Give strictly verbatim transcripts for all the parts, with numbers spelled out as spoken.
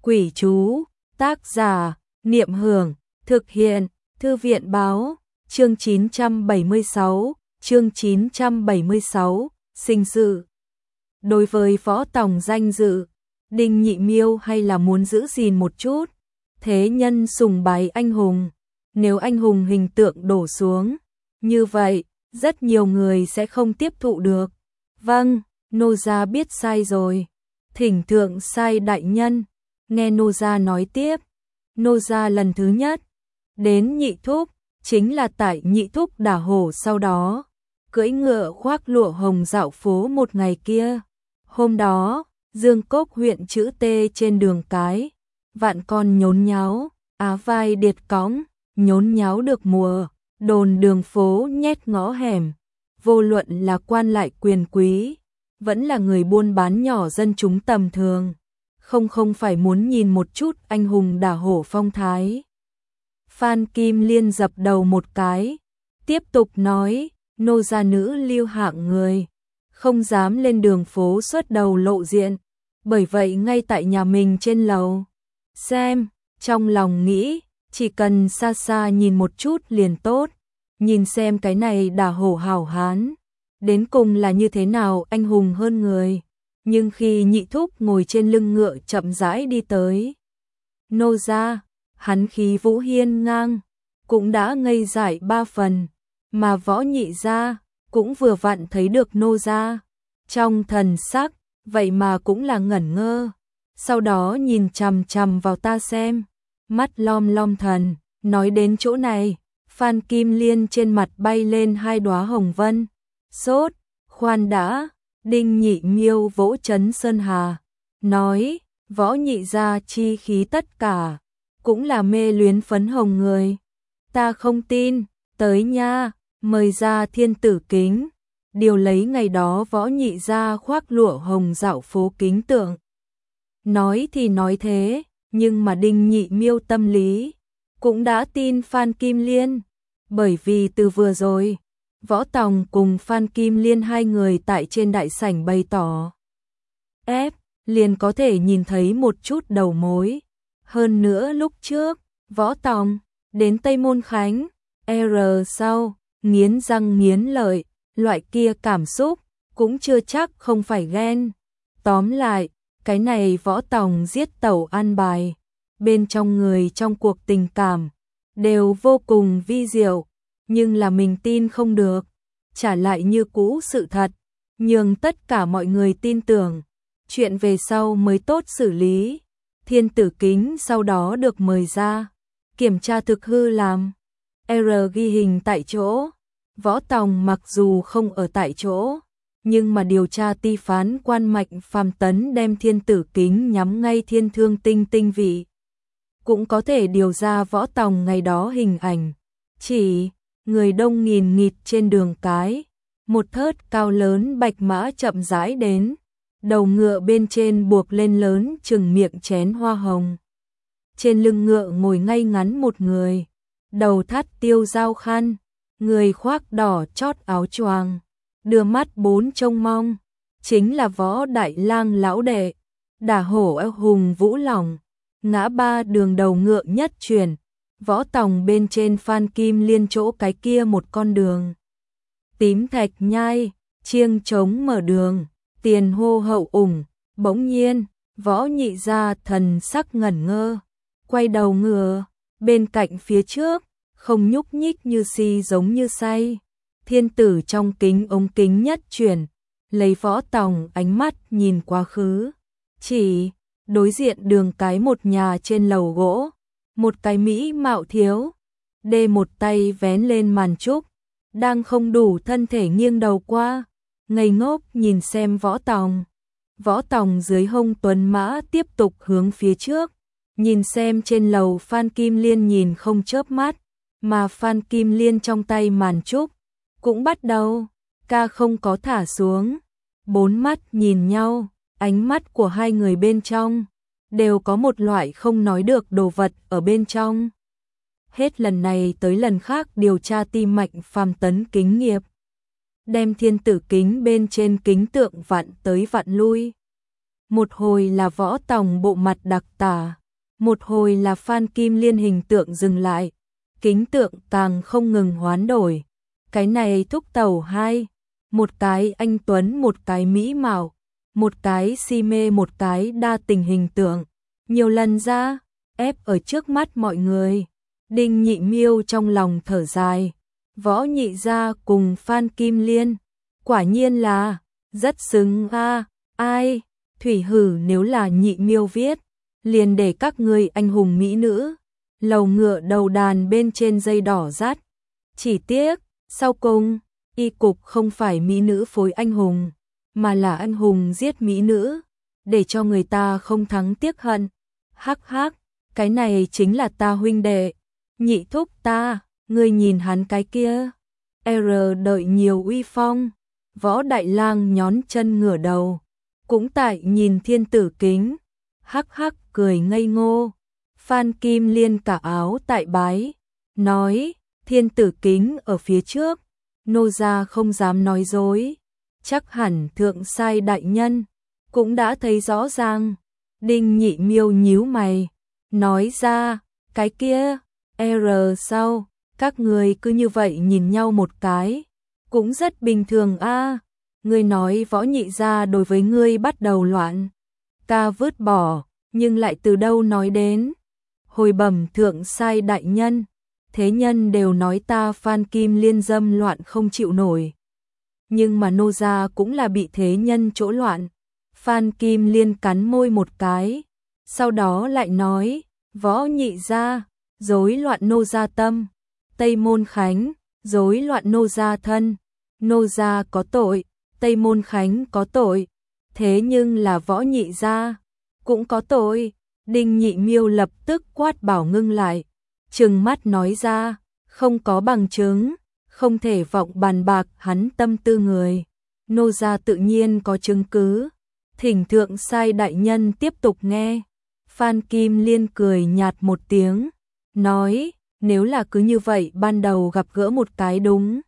Quỷ chú, tác giả, Niệm Hưởng, thực hiện, Thư viện Báo, chương chín trăm bảy mươi sáu, chương chín trăm bảy mươi sáu, sinh sự. Đối với Võ Tòng danh dự, Đinh Nhị Miêu hay là muốn giữ gìn một chút, thế nhân sùng bái anh hùng, nếu anh hùng hình tượng đổ xuống, như vậy, rất nhiều người sẽ không tiếp thụ được. Vâng, nô gia biết sai rồi. Thỉnh thượng sai đại nhân. Nghe nô gia nói tiếp, nô gia lần thứ nhất đến Nhị Thúc, chính là tại Nhị Thúc đả hổ sau đó, cưỡi ngựa khoác lụa hồng dạo phố một ngày kia. Hôm đó, Dương Cốc huyện chữ T trên đường cái, vạn con nhốn nháo, á vai điệt cõng, nhốn nháo được mùa, đồn đường phố nhét ngõ hẻm, vô luận là quan lại quyền quý, vẫn là người buôn bán nhỏ dân chúng tầm thường, không không phải muốn nhìn một chút anh hùng đả hổ phong thái. Phan Kim Liên dập đầu một cái, tiếp tục nói, nô gia nữ lưu hạng người, không dám lên đường phố xuất đầu lộ diện, bởi vậy ngay tại nhà mình trên lầu, xem, trong lòng nghĩ, chỉ cần xa xa nhìn một chút liền tốt, nhìn xem cái này đả hổ hảo hán, đến cùng là như thế nào anh hùng hơn người. Nhưng khi Nhị Thúc ngồi trên lưng ngựa chậm rãi đi tới, nô gia, hắn khí vũ hiên ngang, cũng đã ngây dại ba phần, mà Võ Nhị gia cũng vừa vặn thấy được nô gia, trong thần sắc, vậy mà cũng là ngẩn ngơ, sau đó nhìn chằm chằm vào ta xem, mắt lom lom thần, nói đến chỗ này, Phan Kim Liên trên mặt bay lên hai đóa hồng vân, sốt, khoan đã. Đinh Nhị Miêu vỗ chấn Sơn Hà, nói, Võ Nhị gia chi khí tất cả, cũng là mê luyến phấn hồng người. Ta không tin, tới nha, mời ra thiên tử kính, điều lấy ngày đó Võ Nhị gia khoác lụa hồng dạo phố kính tượng. Nói thì nói thế, nhưng mà Đinh Nhị Miêu tâm lý, cũng đã tin Phan Kim Liên, bởi vì từ vừa rồi, Võ Tòng cùng Phan Kim Liên hai người tại trên đại sảnh bày tỏ ép, liền có thể nhìn thấy một chút đầu mối. Hơn nữa lúc trước, Võ Tòng đến Tây Môn Khánh, R sau, nghiến răng nghiến lợi, loại kia cảm xúc, cũng chưa chắc không phải ghen. Tóm lại, cái này Võ Tòng giết tẩu an bài, bên trong người trong cuộc tình cảm, đều vô cùng vi diệu. Nhưng là mình tin không được, trả lại như cũ sự thật, nhường tất cả mọi người tin tưởng, chuyện về sau mới tốt xử lý. Thiên tử kính sau đó được mời ra, kiểm tra thực hư làm, R ghi hình tại chỗ, Võ Tòng mặc dù không ở tại chỗ, nhưng mà điều tra ti phán quan Mạnh Phàm Tấn đem thiên tử kính nhắm ngay thiên thương tinh tinh vị, cũng có thể điều ra Võ Tòng ngày đó hình ảnh, chỉ người đông nghìn nghịt trên đường cái, một thớt cao lớn bạch mã chậm rãi đến, đầu ngựa bên trên buộc lên lớn chừng miệng chén hoa hồng. Trên lưng ngựa ngồi ngay ngắn một người, đầu thắt tiêu dao khăn, người khoác đỏ chót áo choàng, đưa mắt bốn trông mong, chính là Võ Đại Lang lão đệ, đả hổ eo hùng vũ lòng, ngã ba đường đầu ngựa nhất truyền. Võ Tòng bên trên Phan Kim Liên chỗ cái kia một con đường. Tím thạch nhai, chiêng trống mở đường, tiền hô hậu ủng, bỗng nhiên, Võ Nhị gia thần sắc ngẩn ngơ, quay đầu ngựa, bên cạnh phía trước, không nhúc nhích như si giống như say. Thiên tử trong kính ống kính nhất chuyển, lấy Võ Tòng ánh mắt nhìn quá khứ, chỉ đối diện đường cái một nhà trên lầu gỗ. Một cái mỹ mạo thiếu, đê một tay vén lên màn trúc, đang không đủ thân thể nghiêng đầu qua, ngây ngốc nhìn xem Võ Tòng. Võ Tòng dưới hông tuấn mã tiếp tục hướng phía trước, nhìn xem trên lầu Phan Kim Liên nhìn không chớp mắt, mà Phan Kim Liên trong tay màn trúc, cũng bắt đầu, ca không có thả xuống, bốn mắt nhìn nhau, ánh mắt của hai người bên trong đều có một loại không nói được đồ vật ở bên trong. Hết lần này tới lần khác điều tra ti Mạnh Phàm Tấn kính nghiệp, đem thiên tử kính bên trên kính tượng vặn tới vặn lui. một hồi là Võ Tòng bộ mặt đặc tả, một hồi là Phan Kim Liên hình tượng dừng lại, kính tượng càng không ngừng hoán đổi. Cái này thúc tẩu hai, một cái anh tuấn một cái mỹ mạo, một cái si mê một cái đa tình hình tượng, nhiều lần ra ép ở trước mắt mọi người. Đinh Nhị Miêu trong lòng thở dài, Võ Nhị gia cùng Phan Kim Liên, quả nhiên là rất xứng a. Ai, Thủy Hử nếu là Nhị Miêu viết, liền để các ngươi anh hùng mỹ nữ, lầu ngựa đầu đàn bên trên dây đỏ dắt. Chỉ tiếc, sau cùng, y cục không phải mỹ nữ phối anh hùng, mà là anh hùng giết mỹ nữ, để cho người ta không thắng tiếc hận. Hắc hắc, cái này chính là ta huynh đệ, Nhị thúc ta, ngươi nhìn hắn cái kia. R đợi nhiều uy phong, Võ Đại Lang nhón chân ngửa đầu, cũng tại nhìn Thiên Tử Kính, hắc hắc cười ngây ngô. Phan Kim Liên cả áo tại bái, nói, Thiên Tử Kính ở phía trước, nô gia không dám nói dối, chắc hẳn thượng sai đại nhân cũng đã thấy rõ ràng. Đinh Nhị Miêu nhíu mày, nói ra, cái kia, R sau, các người cứ như vậy nhìn nhau một cái, cũng rất bình thường a. Ngươi nói Võ Nhị gia đối với ngươi bắt đầu loạn, ta vứt bỏ, nhưng lại từ đâu nói đến. Hồi bẩm thượng sai đại nhân, thế nhân đều nói ta Phan Kim Liên dâm loạn không chịu nổi. Nhưng mà nô gia cũng là bị thế nhân chỗ loạn. Phan Kim Liên cắn môi một cái, sau đó lại nói, Võ Nhị gia, rối loạn nô gia tâm, Tây Môn Khánh, rối loạn nô gia thân, nô gia có tội, Tây Môn Khánh có tội, thế nhưng là Võ Nhị gia cũng có tội. Đinh Nhị Miêu lập tức quát bảo ngưng lại, trừng mắt nói ra, không có bằng chứng, không thể vọng bàn bạc hắn tâm tư người, nô gia tự nhiên có chứng cứ. Thỉnh thượng sai đại nhân tiếp tục nghe. Phan Kim Liên cười nhạt một tiếng, nói, nếu là cứ như vậy ban đầu gặp gỡ một cái đúng,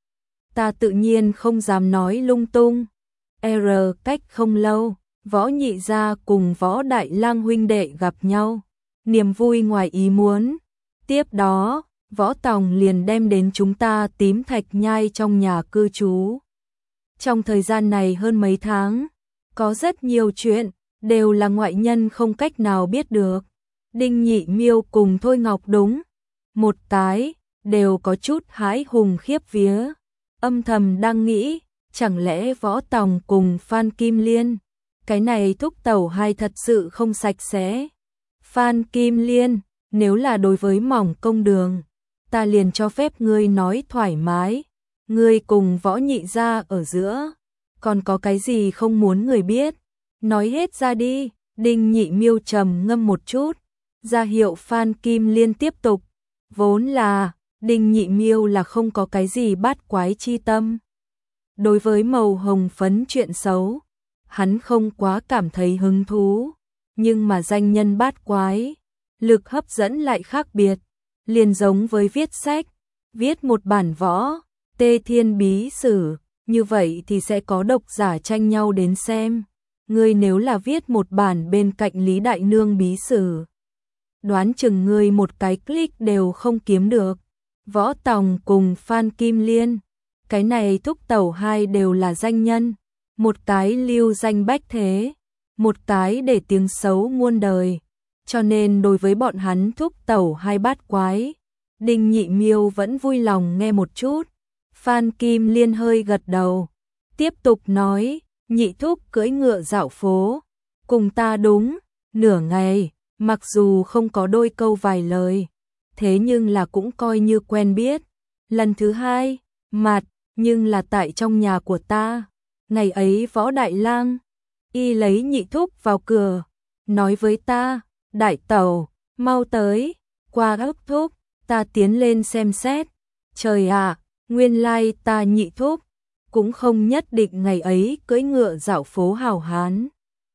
ta tự nhiên không dám nói lung tung. R cách không lâu, Võ Nhị gia cùng Võ Đại Lang huynh đệ gặp nhau, niềm vui ngoài ý muốn. Tiếp đó, Võ Tòng liền đem đến chúng ta Tím Thạch Nhai trong nhà cư trú. Trong thời gian này hơn mấy tháng, có rất nhiều chuyện, đều là ngoại nhân không cách nào biết được. Đinh Nhị Miêu cùng Thôi Ngọc đúng một cái, đều có chút hãi hùng khiếp vía, âm thầm đang nghĩ, chẳng lẽ Võ Tòng cùng Phan Kim Liên, cái này thúc tẩu hai thật sự không sạch sẽ. Phan Kim Liên, nếu là đối với mỏng công đường, ta liền cho phép ngươi nói thoải mái, ngươi cùng Võ Nhị gia ở giữa, còn có cái gì không muốn người biết, nói hết ra đi. Đinh Nhị Miêu trầm ngâm một chút, ra hiệu Phan Kim Liên tiếp tục. Vốn là, Đinh Nhị Miêu là không có cái gì bát quái chi tâm. Đối với màu hồng phấn chuyện xấu, hắn không quá cảm thấy hứng thú, nhưng mà danh nhân bát quái, lực hấp dẫn lại khác biệt, liền giống với viết sách, viết một bản võ, Tê Thiên Bí Sử, như vậy thì sẽ có độc giả tranh nhau đến xem. Ngươi nếu là viết một bản bên cạnh Lý Đại Nương Bí Sử, đoán chừng ngươi một cái click đều không kiếm được. Võ Tòng cùng Phan Kim Liên, cái này thúc tẩu hai đều là danh nhân, một cái lưu danh bách thế, một cái để tiếng xấu muôn đời, cho nên đối với bọn hắn thúc tẩu hai bát quái, Đinh Nhị Miêu vẫn vui lòng nghe một chút. Phan Kim Liên hơi gật đầu, tiếp tục nói, Nhị thúc cưỡi ngựa dạo phố, cùng ta đúng nửa ngày, mặc dù không có đôi câu vài lời, thế nhưng là cũng coi như quen biết. Lần thứ hai, mặt, nhưng là tại trong nhà của ta. Ngày ấy Võ Đại Lang, y lấy Nhị thúc vào cửa, nói với ta, đại tẩu, mau tới, qua ước thúc, ta tiến lên xem xét. Trời ạ, nguyên lai ta Nhị thúc, cũng không nhất định ngày ấy cưỡi ngựa dạo phố hào hán.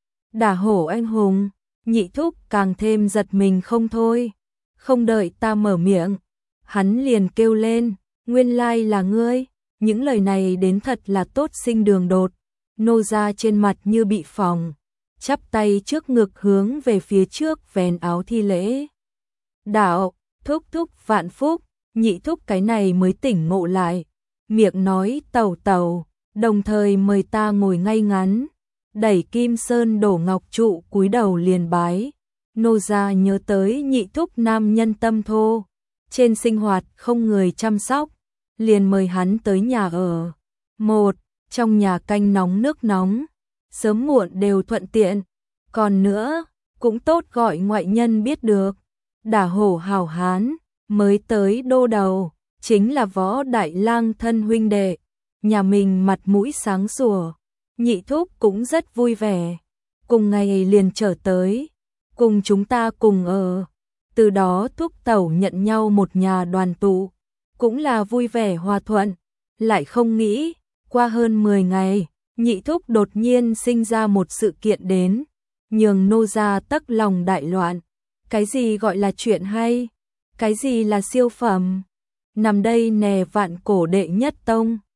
Đả hổ anh hùng, Nhị thúc càng thêm giật mình không thôi. Không đợi ta mở miệng, hắn liền kêu lên, nguyên lai là ngươi. Những lời này đến thật là tốt sinh đường đột, nô ra trên mặt như bị phỏng, chắp tay trước ngực hướng về phía trước vén áo thi lễ. Đạo, thúc thúc vạn phúc, nhị thúc cái này mới tỉnh ngộ lại, miệng nói tàu tàu, đồng thời mời ta ngồi ngay ngắn, đẩy Kim Sơn đổ ngọc trụ cúi đầu liền bái. Nô gia nhớ tới nhị thúc nam nhân tâm thô, trên sinh hoạt không người chăm sóc, liền mời hắn tới nhà ở. Một, trong nhà canh nóng nước nóng, sớm muộn đều thuận tiện, còn nữa, cũng tốt gọi ngoại nhân biết được. Đả hổ hào hán, mới tới đô đầu, chính là Võ Đại Lang thân huynh đệ, nhà mình mặt mũi sáng sủa, nhị thúc cũng rất vui vẻ. Cùng ngày liền trở tới, cùng chúng ta cùng ở. Từ đó thúc tẩu nhận nhau một nhà đoàn tụ, cũng là vui vẻ hòa thuận. Lại không nghĩ, qua hơn mười ngày, nhị thúc đột nhiên sinh ra một sự kiện đến, nhường nô gia tấc lòng đại loạn. Cái gì gọi là chuyện hay? Cái gì là siêu phẩm? Nằm đây nè vạn cổ đệ nhất tông.